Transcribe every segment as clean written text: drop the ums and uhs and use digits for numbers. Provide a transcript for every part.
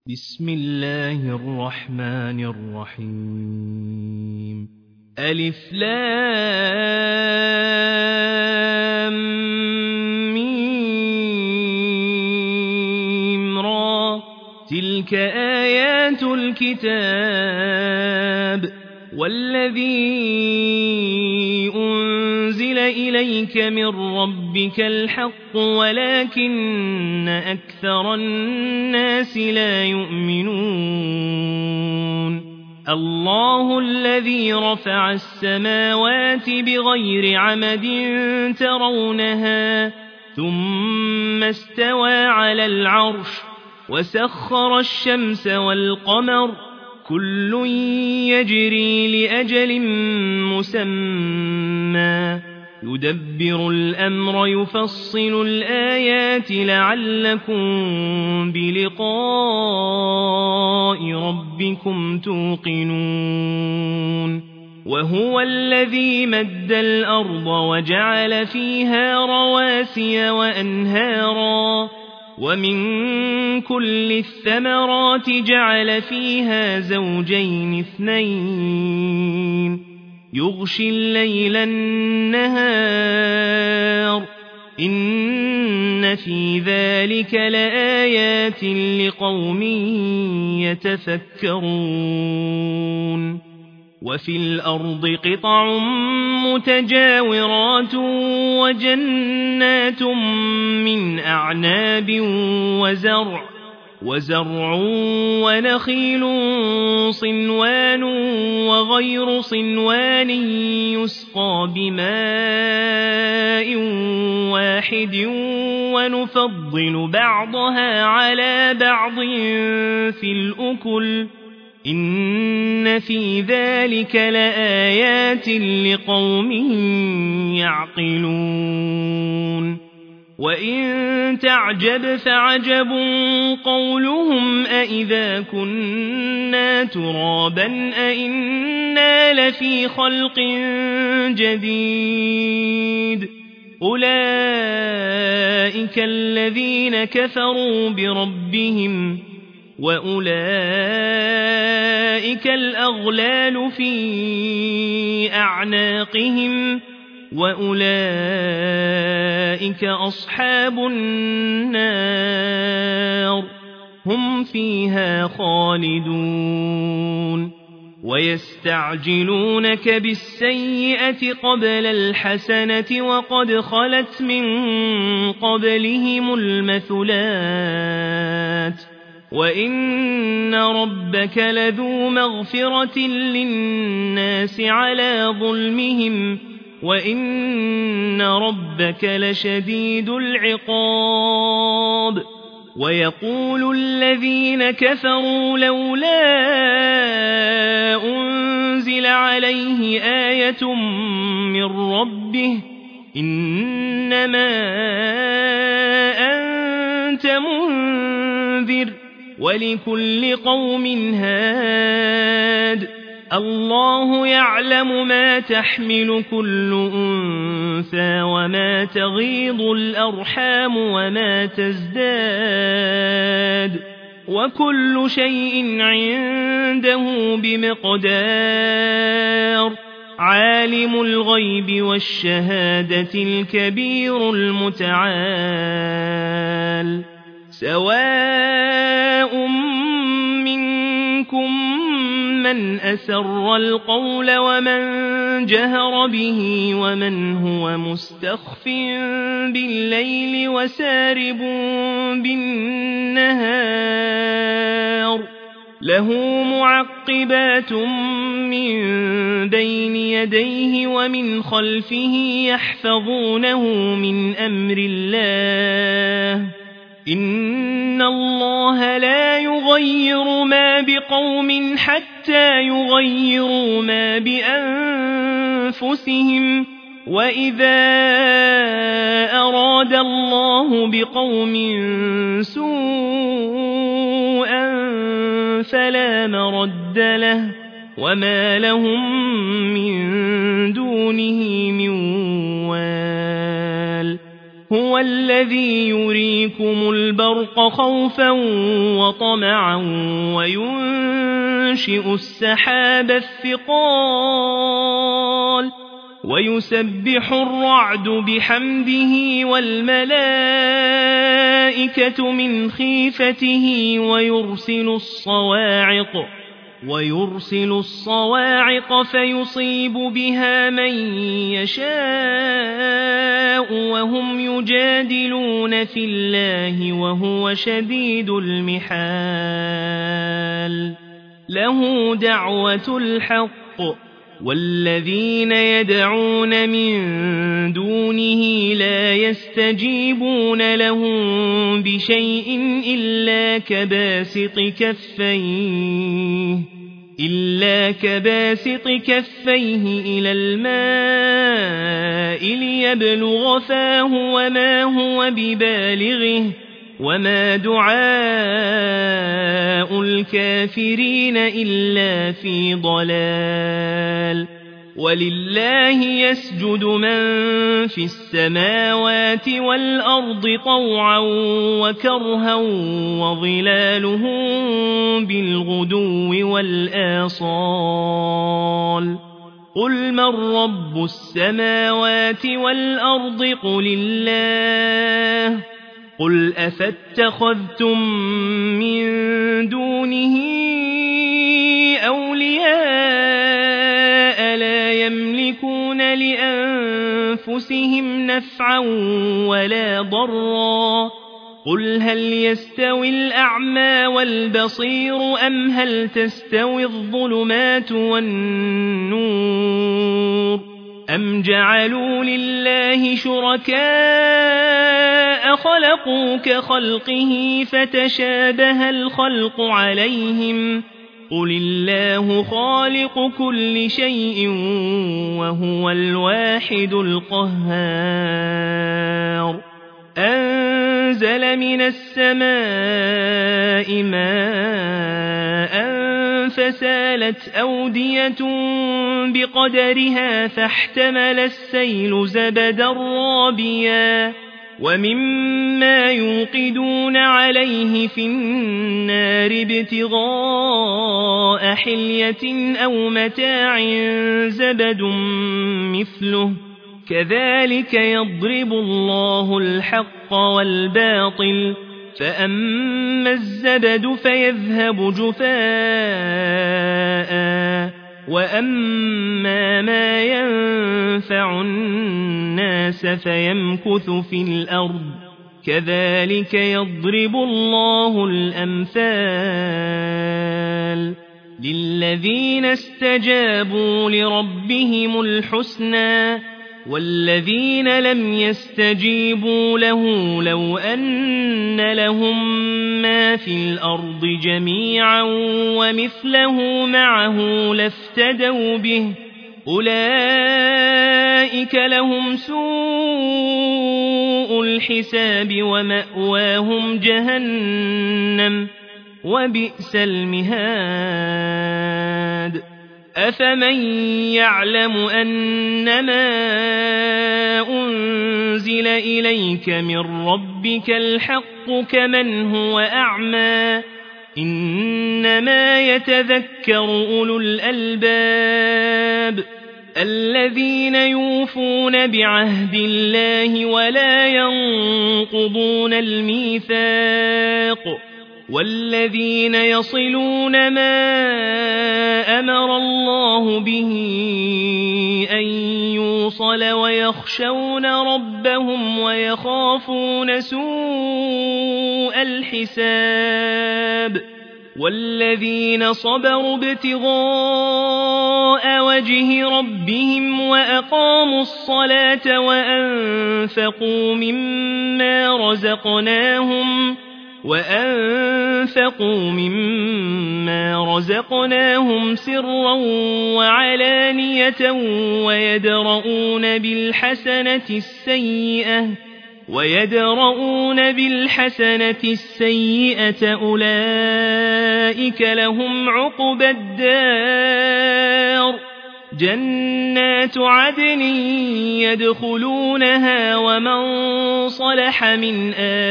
بسم الله الرحمن الرحيم ألف لام ميم را تلك آيات الكتاب والذي أنزل إليك من ربك الحق ولكن أكثر الناس لا يؤمنون الله الذي رفع السماوات بغير عمد ترونها ثم استوى على العرش وسخر الشمس والقمر كل يجري لأجل مسمى يدبر الأمر يفصل الآيات لعلكم بلقاء ربكم توقنون وهو الذي مد الأرض وجعل فيها رواسي وأنهارا ومن كل الثمرات جعل فيها زوجين اثنين يغشي الليل النهار إن في ذلك لآيات لقوم يتفكرون وفي الأرض قطع متجاورات وجنات من أعناب وزرع ونخيل صنوان وغير صنوان يسقى بماء واحد ونفضل بعضها على بعض في الأكل إن في ذلك لآيات لقوم يعقلون وإن تعجب فعجب قولهم أإذا كنا ترابا أإنا لفي خلق جديد أولئك الذين كفروا بربهم وأولئك الأغلال في أعناقهم وأولئك أصحاب النار هم فيها خالدون ويستعجلونك بالسيئة قبل الحسنة وقد خلت من قبلهم المثلات وإن ربك لذو مغفرة للناس على ظلمهم وإن ربك لشديد العقاب ويقول الذين كفروا لولا أنزل عليه آية من ربه إنما أنت منذر ولكل قوم هاد الله يعلم ما تحمل كل أنثى وما تغيض الأرحام وما تزداد وكل شيء عنده بمقدار عالم الغيب والشهادة الكبير المتعال سواء منكم من أسر القول ومن جهر به ومن هو مستخف بالليل وسارب بالنهار له معقبات من بين يديه ومن خلفه يحفظونه من أمر الله إن الله لا يغير ما بقوم حتى يغيروا ما بأنفسهم وإذا أراد الله بقوم سوءا فلا مرد له وما لهم من دونه من وال هو الذي يريكم البرق خوفا وطمعا وينشئ السحاب الثقال ويسبح الرعد بحمده والملائكة من خيفته ويرسل الصواعق فيصيب بها من يشاء وهم يجادلون في الله وهو شديد المحال له دعوة الحق والذين يدعون من دونه لا يستجيبون لهم بشيء إلا كباسط كفيه إلى الماء ليبلغ فاه وما هو ببالغه وما دعاء الكافرين إلا في ضلال ولله يسجد من في السماوات والأرض طوعا وكرها وظلالهم بالغدو والآصال قل من رب السماوات والأرض قل الله قل أفاتخذتم من دونه أولياء لا يملكون لأنفسهم نفعا ولا ضرا قل هل يستوي الأعمى والبصير أم هل تستوي الظلمات والنور أم جعلوا لله شركاء خلقوا كخلقه فتشابه الخلق عليهم قل الله خالق كل شيء وهو الواحد القهار أنزل من السماء ماء فسالت أودية بقدرها فاحتمل السيل زبدا رابيا ومما يوقدون عليه في النار ابتغاء حلية أو متاع زبد مثله كذلك يضرب الله الحق والباطل فأما الزبد فيذهب جفاء وأما ما ينفع الناس فيمكث في الأرض كذلك يضرب الله الأمثال للذين استجابوا لربهم الحسنى والذين لم يستجيبوا له لو أن لهم ما في الأرض جميعا ومثله معه لافتدوا به أولئك لهم سوء الحساب ومأواهم جهنم وبئس المهاد أفمن يعلم أنما أنزل إليك من ربك الحق كمن هو أعمى إنما يتذكر أولو الألباب الذين يوفون بعهد الله ولا ينقضون الميثاق والذين يصلون ما أمر الله به أن يوصل ويخشون ربهم ويخافون سوء الحساب والذين صبروا ابتغاء وجه ربهم وأقاموا الصلاة وأنفقوا مما رزقناهم سرا وعلانية ويدرؤون بالحسنة السيئة أولئك لهم عقبى الدار جنات عدن يدخلونها ومن صلح من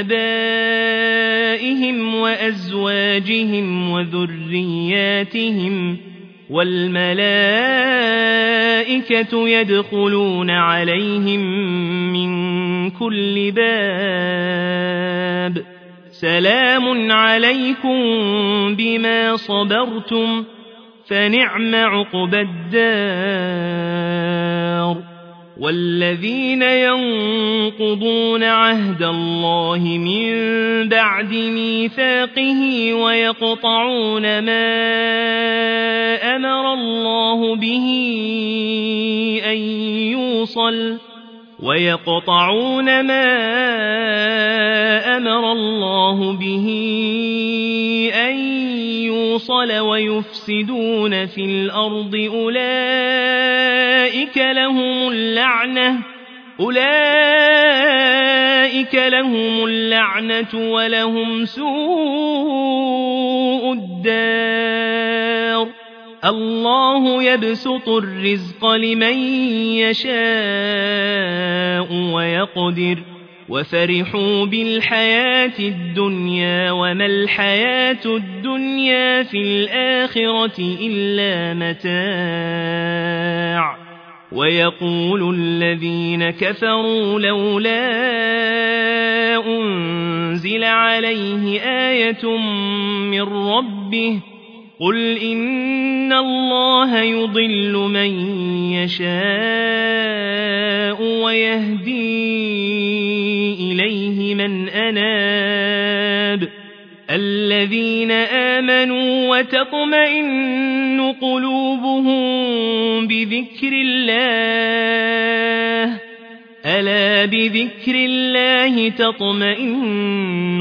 آبائهم وأزواجهم وذرياتهم والملائكة يدخلون عليهم من كل باب سلام عليكم بما صبرتم فنعم عقبى الدار والذين ينقضون عهد الله من بعد ميثاقه ويقطعون ما أمر الله به أن يوصل ويفسدون في الأرض أولئك لهم اللعنة ولهم سوء الدار الله يبسط الرزق لمن يشاء ويقدر وفرحوا بالحياة الدنيا وما الحياة الدنيا في الآخرة إلا متاع ويقول الذين كفروا لولا أنزل عليه آية من ربه قل إن الله يضل من يشاء ويهدي إليه من أناب الذين آمنوا وتطمئن قلوبهم بذكر الله ألا بذكر الله تطمئن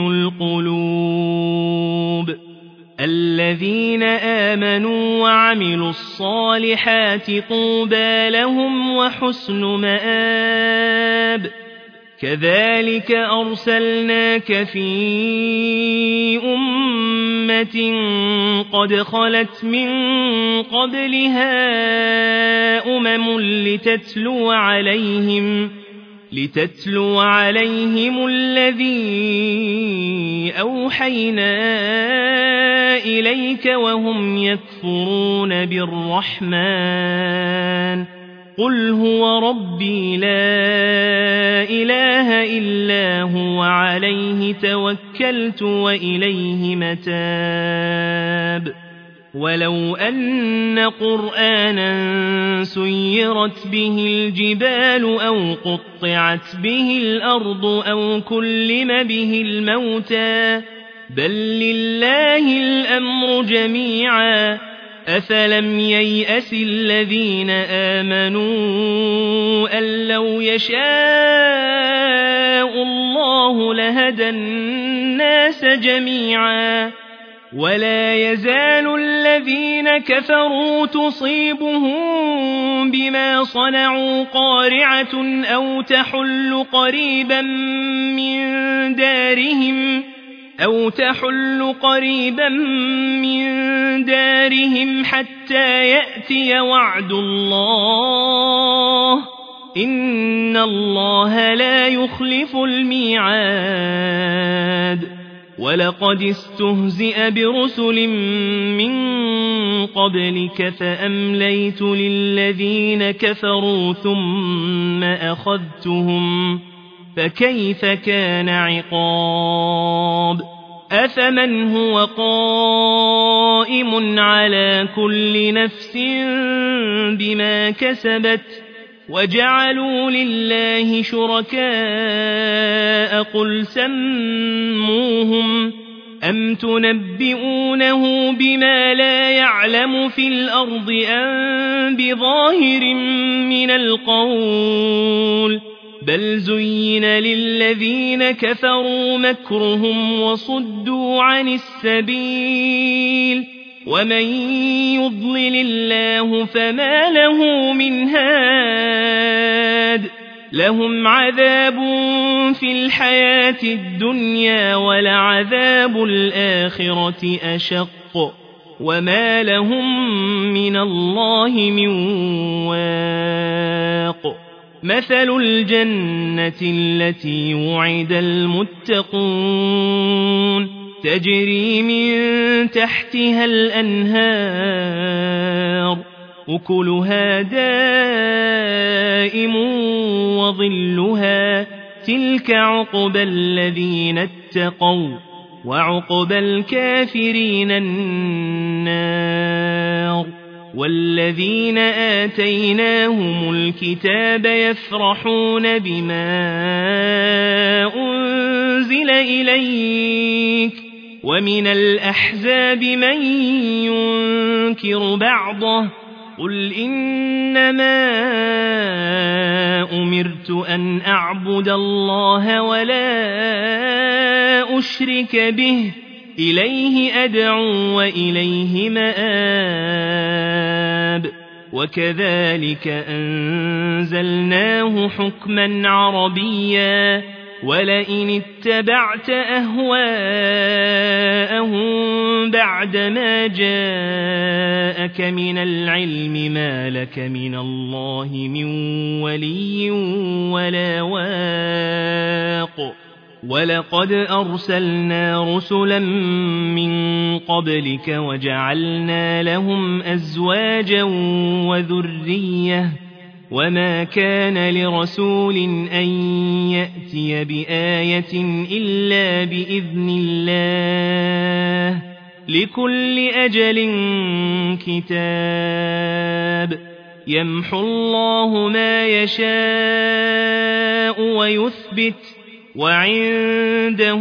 القلوب الذين آمنوا وعملوا الصالحات طوبى لهم وحسن مآب كذلك أرسلناك في أمة قد خلت من قبلها لتتلو عليهم الذي أوحينا إليك وهم يكفرون بالرحمن قل هو ربي لا إله إلا هو عليه توكلت وإليه متاب ولو أن قرآنا سيرت به الجبال أو قطعت به الأرض أو كلم به الموتى بل لله الأمر جميعا أفلم ييأس الذين آمنوا أن لو يشاء الله لهدى الناس جميعا ولا يزال الذين كفروا تصيبهم بما صنعوا قارعة أو تحل قريبا من دارهم حتى يأتي وعد الله إن الله لا يخلف الميعاد ولقد استهزئ برسل من قبلك فأمليت للذين كفروا ثم أخذتهم فكيف كان عقاب أفمن هو قائم على كل نفس بما كسبت وجعلوا لله شركاء قل سموهم أم تنبئونه بما لا يعلم في الأرض أم بظاهر من القول بل زين للذين كفروا مكرهم وصدوا عن السبيل ومن يضلل الله فما له من هاد لهم عذاب في الحياة الدنيا ولعذاب الآخرة أشق وما لهم من الله من واق مثل الجنة التي وعد المتقون تجري من تحتها الأنهار أكلها دائم وظلها تلك عقبى الذين اتقوا وعقبى الكافرين النار والذين آتيناهم الكتاب يفرحون بما أنزل إليك ومن الأحزاب من ينكر بعضه قل إنما أمرت أن أعبد الله ولا أشرك به إليه أدعو وإليه مآب وكذلك أنزلناه حكما عربيا ولئن اتبعت أهواءهم بعدما جاءك من العلم ما لك من الله من ولي ولا واق ولقد أرسلنا رسلا من قبلك وجعلنا لهم أزواجا وذرية وما كان لرسول أن يأتي بآية إلا بإذن الله لكل أجل كتاب يمحو الله ما يشاء ويثبت وعنده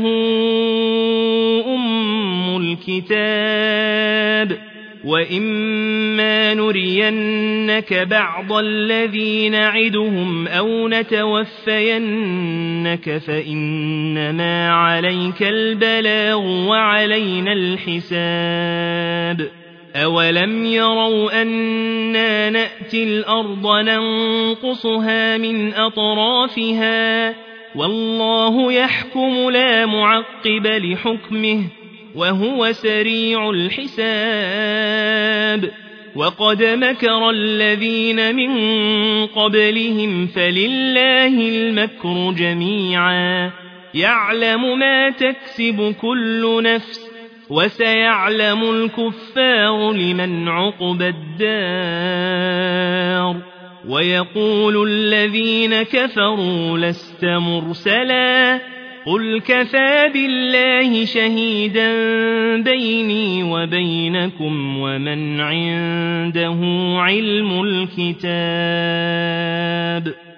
أم الكتاب وإما نرينك بعض الذي نعدهم أو نتوفينك فإنما عليك البلاغ وعلينا الحساب أولم يروا أنا نأتي الأرض ننقصها من أطرافها والله يحكم لا معقب لحكمه وهو سريع الحساب وقد مكر الذين من قبلهم فلله المكر جميعا يعلم ما تكسب كل نفس وسيعلم الكفار لمن عقبى الدار ويقول الذين كفروا لست مرسلا قل كفى بالله شهيدا بيني وبينكم ومن عنده علم الكتاب